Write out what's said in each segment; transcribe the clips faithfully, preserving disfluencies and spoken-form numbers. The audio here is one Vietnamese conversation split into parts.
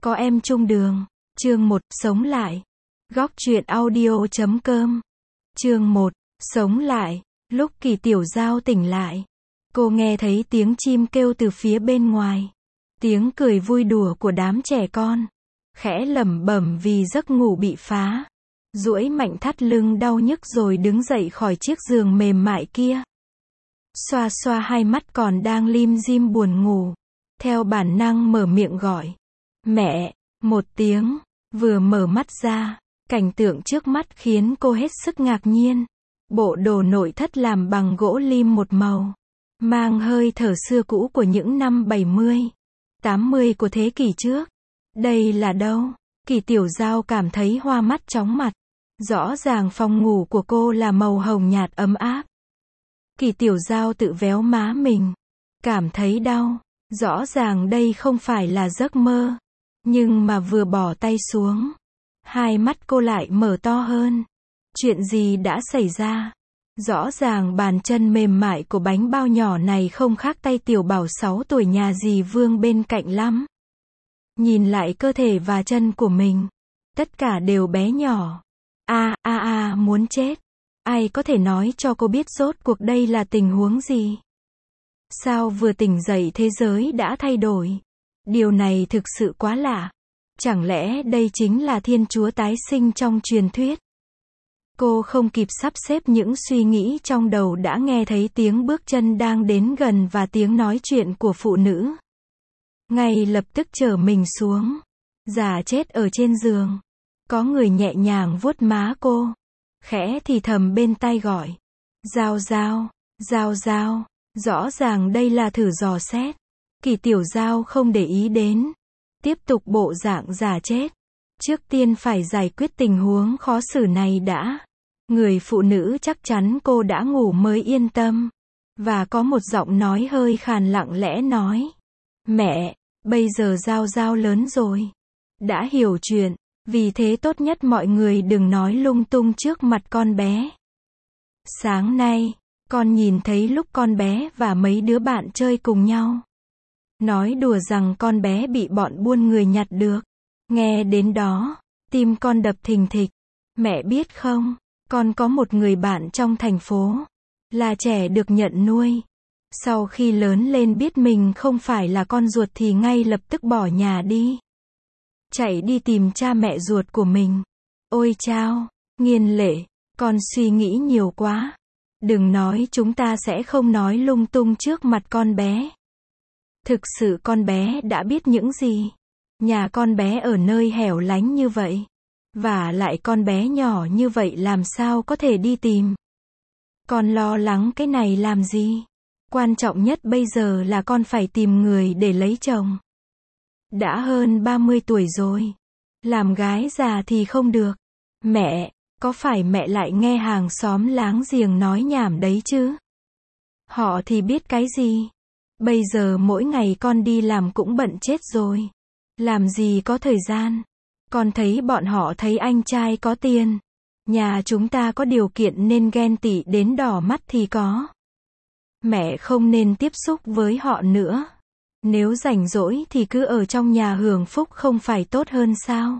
Có em chung đường. Chương một, sống lại. Góc truyện audio chấm com. Chương một, sống lại. Lúc Kỳ Tiểu Giao tỉnh lại, cô nghe thấy tiếng chim kêu từ phía bên ngoài. Tiếng cười vui đùa của đám trẻ con. Khẽ lẩm bẩm vì giấc ngủ bị phá. Duỗi mạnh thắt lưng đau nhức rồi đứng dậy khỏi chiếc giường mềm mại kia. Xoa xoa hai mắt còn đang lim dim buồn ngủ. Theo bản năng mở miệng gọi. Mẹ, một tiếng. Vừa mở mắt ra, cảnh tượng trước mắt khiến cô hết sức ngạc nhiên. Bộ đồ nội thất làm bằng gỗ lim một màu, mang hơi thở xưa cũ của những năm bảy mươi, tám mươi của thế kỷ trước. Đây là đâu? Kỳ Tiểu Giao cảm thấy hoa mắt chóng mặt. Rõ ràng phòng ngủ của cô là màu hồng nhạt ấm áp. Kỳ Tiểu Giao tự véo má mình, cảm thấy đau. Rõ ràng đây không phải là giấc mơ. Nhưng mà vừa bỏ tay xuống, hai mắt cô lại mở to hơn. Chuyện gì đã xảy ra? Rõ ràng bàn chân mềm mại của bánh bao nhỏ này không khác tay tiểu bảo sáu tuổi nhà dì Vương bên cạnh lắm. Nhìn lại cơ thể và chân của mình, tất cả đều bé nhỏ. A a a muốn chết. Ai có thể nói cho cô biết rốt cuộc đây là tình huống gì? Sao vừa tỉnh dậy thế giới đã thay đổi? Điều này thực sự quá lạ. Chẳng lẽ đây chính là Thiên Chúa tái sinh trong truyền thuyết? Cô không kịp sắp xếp những suy nghĩ trong đầu đã nghe thấy tiếng bước chân đang đến gần và tiếng nói chuyện của phụ nữ. Ngay lập tức trở mình xuống. Già chết ở trên giường. Có người nhẹ nhàng vuốt má cô. Khẽ thì thầm bên tai gọi. Giao Giao, Giao Giao. Rõ ràng đây là thử dò xét. Kỳ Tiểu Giao không để ý đến. Tiếp tục bộ dạng già chết. Trước tiên phải giải quyết tình huống khó xử này đã. Người phụ nữ chắc chắn cô đã ngủ mới yên tâm. Và có một giọng nói hơi khàn lặng lẽ nói. Mẹ, bây giờ Giao Giao lớn rồi. Đã hiểu chuyện. Vì thế tốt nhất mọi người đừng nói lung tung trước mặt con bé. Sáng nay, con nhìn thấy lúc con bé và mấy đứa bạn chơi cùng nhau. Nói đùa rằng con bé bị bọn buôn người nhặt được. Nghe đến đó, tim con đập thình thịch. Mẹ biết không, con có một người bạn trong thành phố. Là trẻ được nhận nuôi. Sau khi lớn lên biết mình không phải là con ruột thì ngay lập tức bỏ nhà đi. Chạy đi tìm cha mẹ ruột của mình. Ôi chao, Nghiên Lệ, con suy nghĩ nhiều quá. Đừng nói chúng ta sẽ không nói lung tung trước mặt con bé. Thực sự con bé đã biết những gì? Nhà con bé ở nơi hẻo lánh như vậy. Và lại con bé nhỏ như vậy làm sao có thể đi tìm? Con lo lắng cái này làm gì? Quan trọng nhất bây giờ là con phải tìm người để lấy chồng. Đã hơn ba mươi tuổi rồi. Làm gái già thì không được. Mẹ, có phải mẹ lại nghe hàng xóm láng giềng nói nhảm đấy chứ? Họ thì biết cái gì? Bây giờ mỗi ngày con đi làm cũng bận chết rồi. Làm gì có thời gian. Con thấy bọn họ thấy anh trai có tiền. Nhà chúng ta có điều kiện nên ghen tị đến đỏ mắt thì có. Mẹ không nên tiếp xúc với họ nữa. Nếu rảnh rỗi thì cứ ở trong nhà hưởng phúc không phải tốt hơn sao?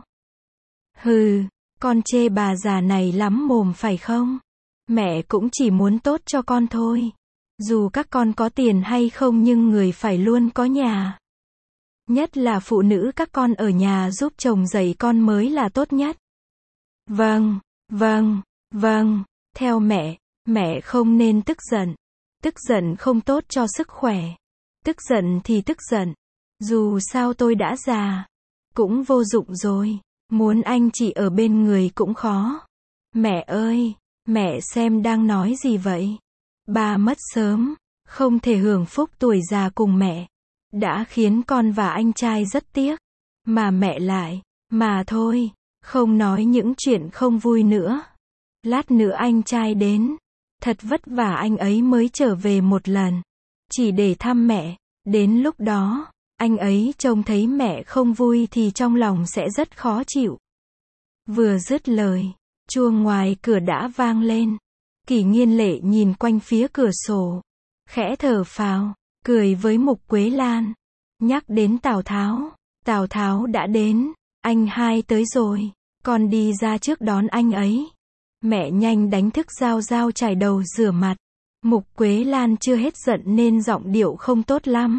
Hừ, con chê bà già này lắm mồm phải không? Mẹ cũng chỉ muốn tốt cho con thôi. Dù các con có tiền hay không nhưng người phải luôn có nhà. Nhất là phụ nữ các con ở nhà giúp chồng dạy con mới là tốt nhất. Vâng, vâng, vâng, theo mẹ, mẹ không nên tức giận. Tức giận không tốt cho sức khỏe. Tức giận thì tức giận. Dù sao tôi đã già. Cũng vô dụng rồi. Muốn anh chị ở bên người cũng khó. Mẹ ơi, mẹ xem đang nói gì vậy? Ba mất sớm, không thể hưởng phúc tuổi già cùng mẹ. Đã khiến con và anh trai rất tiếc. Mà mẹ lại, mà thôi, không nói những chuyện không vui nữa. Lát nữa anh trai đến. Thật vất vả anh ấy mới trở về một lần. Chỉ để thăm mẹ. Đến lúc đó, anh ấy trông thấy mẹ không vui thì trong lòng sẽ rất khó chịu. Vừa dứt lời, chuông ngoài cửa đã vang lên. Kỷ Nghiên Lệ nhìn quanh phía cửa sổ. Khẽ thở phào, cười với Mục Quế Lan. Nhắc đến Tào Tháo, Tào Tháo đã đến, anh hai tới rồi, con đi ra trước đón anh ấy. Mẹ nhanh đánh thức Giao Giao chải đầu rửa mặt. Mục Quế Lan chưa hết giận nên giọng điệu không tốt lắm.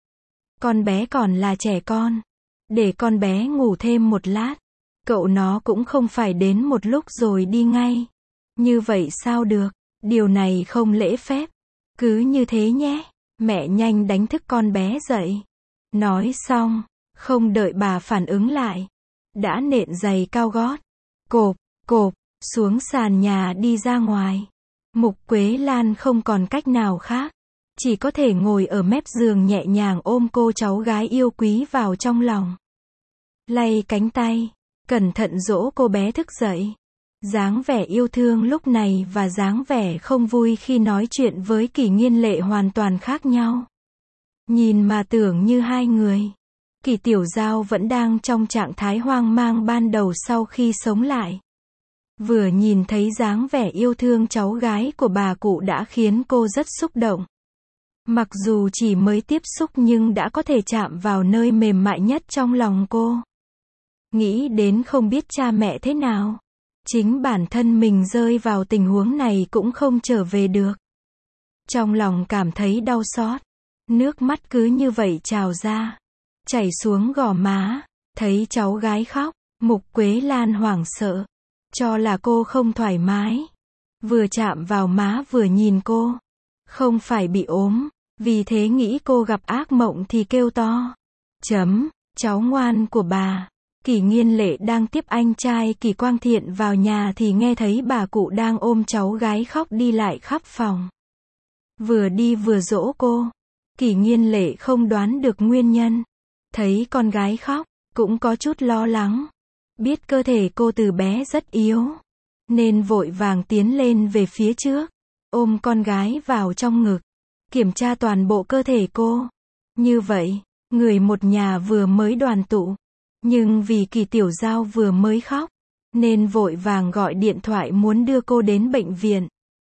Con bé còn là trẻ con. Để con bé ngủ thêm một lát. Cậu nó cũng không phải đến một lúc rồi đi ngay. Như vậy sao được, điều này không lễ phép. Cứ như thế nhé. Mẹ nhanh đánh thức con bé dậy. Nói xong, không đợi bà phản ứng lại. Đã nện giày cao gót. Cộp, cộp, xuống sàn nhà đi ra ngoài. Mục Quế Lan không còn cách nào khác. Chỉ có thể ngồi ở mép giường nhẹ nhàng ôm cô cháu gái yêu quý vào trong lòng. Lay cánh tay, cẩn thận dỗ cô bé thức dậy. Dáng vẻ yêu thương lúc này và dáng vẻ không vui khi nói chuyện với Kỷ Nghiên Lệ hoàn toàn khác nhau. Nhìn mà tưởng như hai người. Kỷ Tiểu Giao vẫn đang trong trạng thái hoang mang ban đầu sau khi sống lại. Vừa nhìn thấy dáng vẻ yêu thương cháu gái của bà cụ đã khiến cô rất xúc động. Mặc dù chỉ mới tiếp xúc nhưng đã có thể chạm vào nơi mềm mại nhất trong lòng cô. Nghĩ đến không biết cha mẹ thế nào. Chính bản thân mình rơi vào tình huống này cũng không trở về được. Trong lòng cảm thấy đau xót. Nước mắt cứ như vậy trào ra. Chảy xuống gò má. Thấy cháu gái khóc. Mục Quế Lan hoảng sợ. Cho là cô không thoải mái. Vừa chạm vào má vừa nhìn cô. Không phải bị ốm. Vì thế nghĩ cô gặp ác mộng thì kêu to. Chấm, cháu ngoan của bà. Kỷ Nghiên Lệ đang tiếp anh trai Kỷ Quang Thiện vào nhà thì nghe thấy bà cụ đang ôm cháu gái khóc đi lại khắp phòng. Vừa đi vừa dỗ cô. Kỷ Nghiên Lệ không đoán được nguyên nhân. Thấy con gái khóc, cũng có chút lo lắng. Biết cơ thể cô từ bé rất yếu. Nên vội vàng tiến lên về phía trước. Ôm con gái vào trong ngực. Kiểm tra toàn bộ cơ thể cô. Như vậy, người một nhà vừa mới đoàn tụ. Nhưng vì Kỷ Tiểu Giao vừa mới khóc. Nên vội vàng gọi điện thoại muốn đưa cô đến bệnh viện.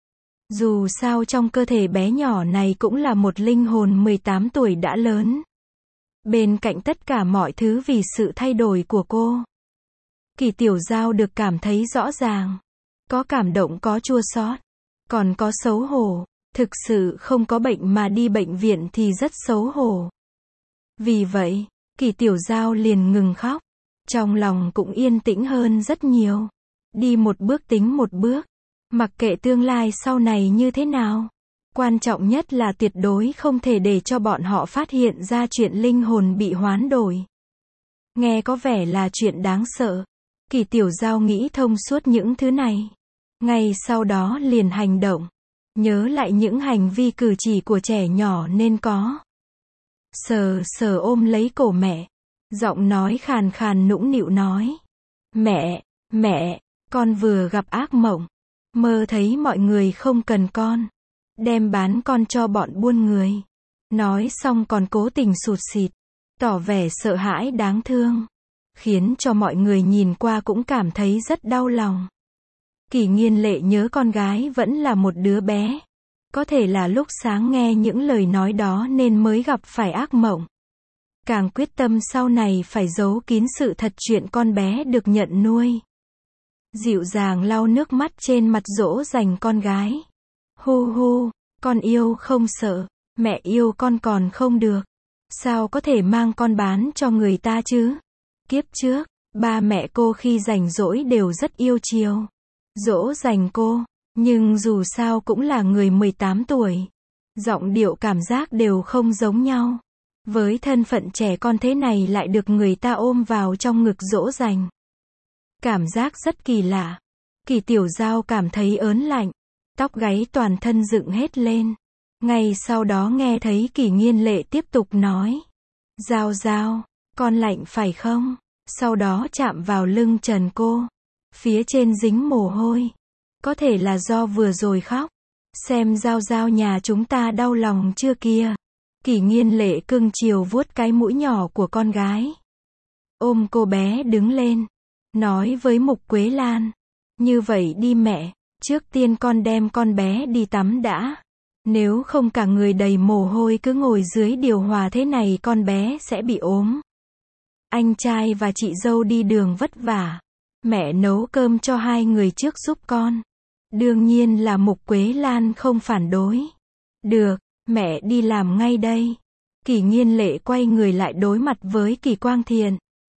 Dù sao trong cơ thể bé nhỏ này cũng là một linh hồn mười tám tuổi đã lớn. Bên cạnh tất cả mọi thứ vì sự thay đổi của cô. Kỷ Tiểu Giao được cảm thấy rõ ràng. Có cảm động, có chua xót, còn có xấu hổ. Thực sự không có bệnh mà đi bệnh viện thì rất xấu hổ. Vì vậy, Kỷ Tiểu Giao liền ngừng khóc. Trong lòng cũng yên tĩnh hơn rất nhiều. Đi một bước tính một bước. Mặc kệ tương lai sau này như thế nào. Quan trọng nhất là tuyệt đối không thể để cho bọn họ phát hiện ra chuyện linh hồn bị hoán đổi. Nghe có vẻ là chuyện đáng sợ. Kỷ Tiểu Giao nghĩ thông suốt những thứ này. Ngay sau đó liền hành động. Nhớ lại những hành vi cử chỉ của trẻ nhỏ nên có. Sờ sờ ôm lấy cổ mẹ. Giọng nói khàn khàn nũng nịu nói. Mẹ, mẹ, con vừa gặp ác mộng. Mơ thấy mọi người không cần con. Đem bán con cho bọn buôn người. Nói xong còn cố tình sụt sịt. Tỏ vẻ sợ hãi đáng thương. Khiến cho mọi người nhìn qua cũng cảm thấy rất đau lòng. Kỷ Nghiên Lệ nhớ con gái vẫn là một đứa bé. Có thể là lúc sáng nghe những lời nói đó nên mới gặp phải ác mộng. Càng quyết tâm sau này phải giấu kín sự thật chuyện con bé được nhận nuôi. Dịu dàng lau nước mắt trên mặt dỗ dành con gái. Hu hu, con yêu không sợ, mẹ yêu con còn không được. Sao có thể mang con bán cho người ta chứ? Kiếp trước, ba mẹ cô khi rảnh rỗi đều rất yêu chiều. Dỗ dành cô, nhưng dù sao cũng là người mười tám tuổi. Giọng điệu cảm giác đều không giống nhau. Với thân phận trẻ con thế này lại được người ta ôm vào trong ngực dỗ dành. Cảm giác rất kỳ lạ. Kỷ Tiểu Giao cảm thấy ớn lạnh. Tóc gáy toàn thân dựng hết lên. Ngay sau đó nghe thấy Kỷ Nghiên Lệ tiếp tục nói. Giao Giao, con lạnh phải không? Sau đó chạm vào lưng trần cô. Phía trên dính mồ hôi. Có thể là do vừa rồi khóc. Xem Giao Giao nhà chúng ta đau lòng chưa kia. Kỷ Nghiên Lệ cưng chiều vuốt cái mũi nhỏ của con gái. Ôm cô bé đứng lên. Nói với Mục Quế Lan. Như vậy đi mẹ. Trước tiên con đem con bé đi tắm đã. Nếu không cả người đầy mồ hôi cứ ngồi dưới điều hòa thế này con bé sẽ bị ốm. anh trai và chị dâu đi đường vất vả. Mẹ nấu cơm cho hai người trước giúp con. Đương nhiên là Mục Quế Lan không phản đối. Được, mẹ đi làm ngay đây. Kỷ Nghiên Lệ quay người lại đối mặt với Kỷ Quang Thiện.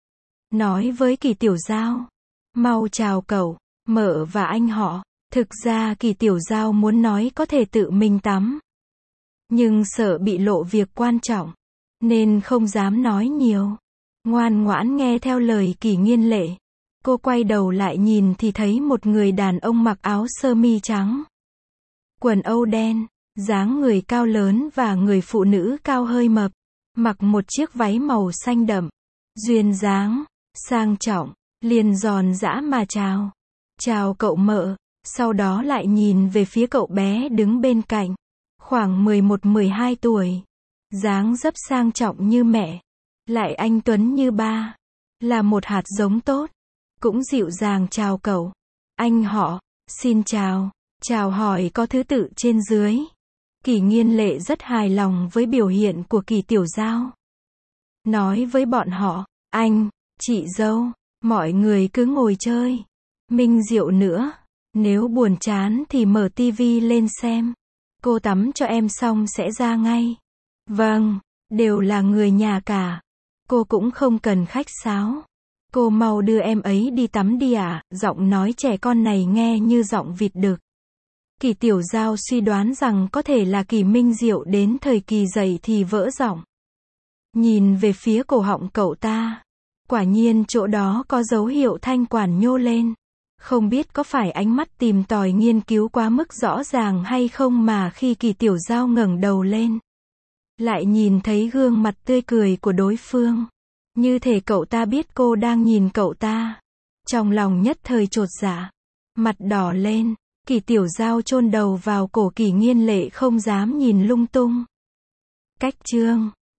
Nói với Kỷ Tiểu Giao. Mau chào cậu, mợ và anh họ. Thực ra Kỷ Tiểu Giao muốn nói có thể tự mình tắm. Nhưng sợ bị lộ việc quan trọng. Nên không dám nói nhiều. Ngoan ngoãn nghe theo lời Kỷ Nghiên Lệ. Cô quay đầu lại nhìn thì thấy một người đàn ông mặc áo sơ mi trắng. Quần âu đen, dáng người cao lớn và người phụ nữ cao hơi mập. Mặc một chiếc váy màu xanh đậm. Duyên dáng, sang trọng, liền giòn giã mà chào. Chào cậu mợ, sau đó lại nhìn về phía cậu bé đứng bên cạnh. Khoảng mười một mười hai tuổi. Dáng dấp sang trọng như mẹ. Lại anh tuấn như ba. Là một hạt giống tốt. Cũng dịu dàng chào cậu. Anh họ, xin chào. Chào hỏi có thứ tự trên dưới. Kỷ Nghiên Lệ rất hài lòng với biểu hiện của Kỷ Tiểu Giao. Nói với bọn họ, anh, chị dâu, mọi người cứ ngồi chơi. Minh rượu nữa. Nếu buồn chán thì mở tivi lên xem. Cô tắm cho em xong sẽ ra ngay. Vâng, đều là người nhà cả. Cô cũng không cần khách sáo. Cô mau đưa em ấy đi tắm đi ạ. À? Giọng nói trẻ con này nghe như giọng vịt đực. Kỷ Tiểu Giao suy đoán rằng có thể là Kỷ Minh Diệu đến thời kỳ dậy thì vỡ giọng. Nhìn về phía cổ họng cậu ta. Quả nhiên chỗ đó có dấu hiệu thanh quản nhô lên. Không biết có phải ánh mắt tìm tòi nghiên cứu quá mức rõ ràng hay không mà khi Kỷ Tiểu Giao ngẩng đầu lên. Lại nhìn thấy gương mặt tươi cười của đối phương. Như thể cậu ta biết cô đang nhìn cậu ta. Trong lòng nhất thời chột dạ. Mặt đỏ lên. Kỷ Tiểu Giao chôn đầu vào cổ Kỷ Nghiên Lệ không dám nhìn lung tung. Cách chương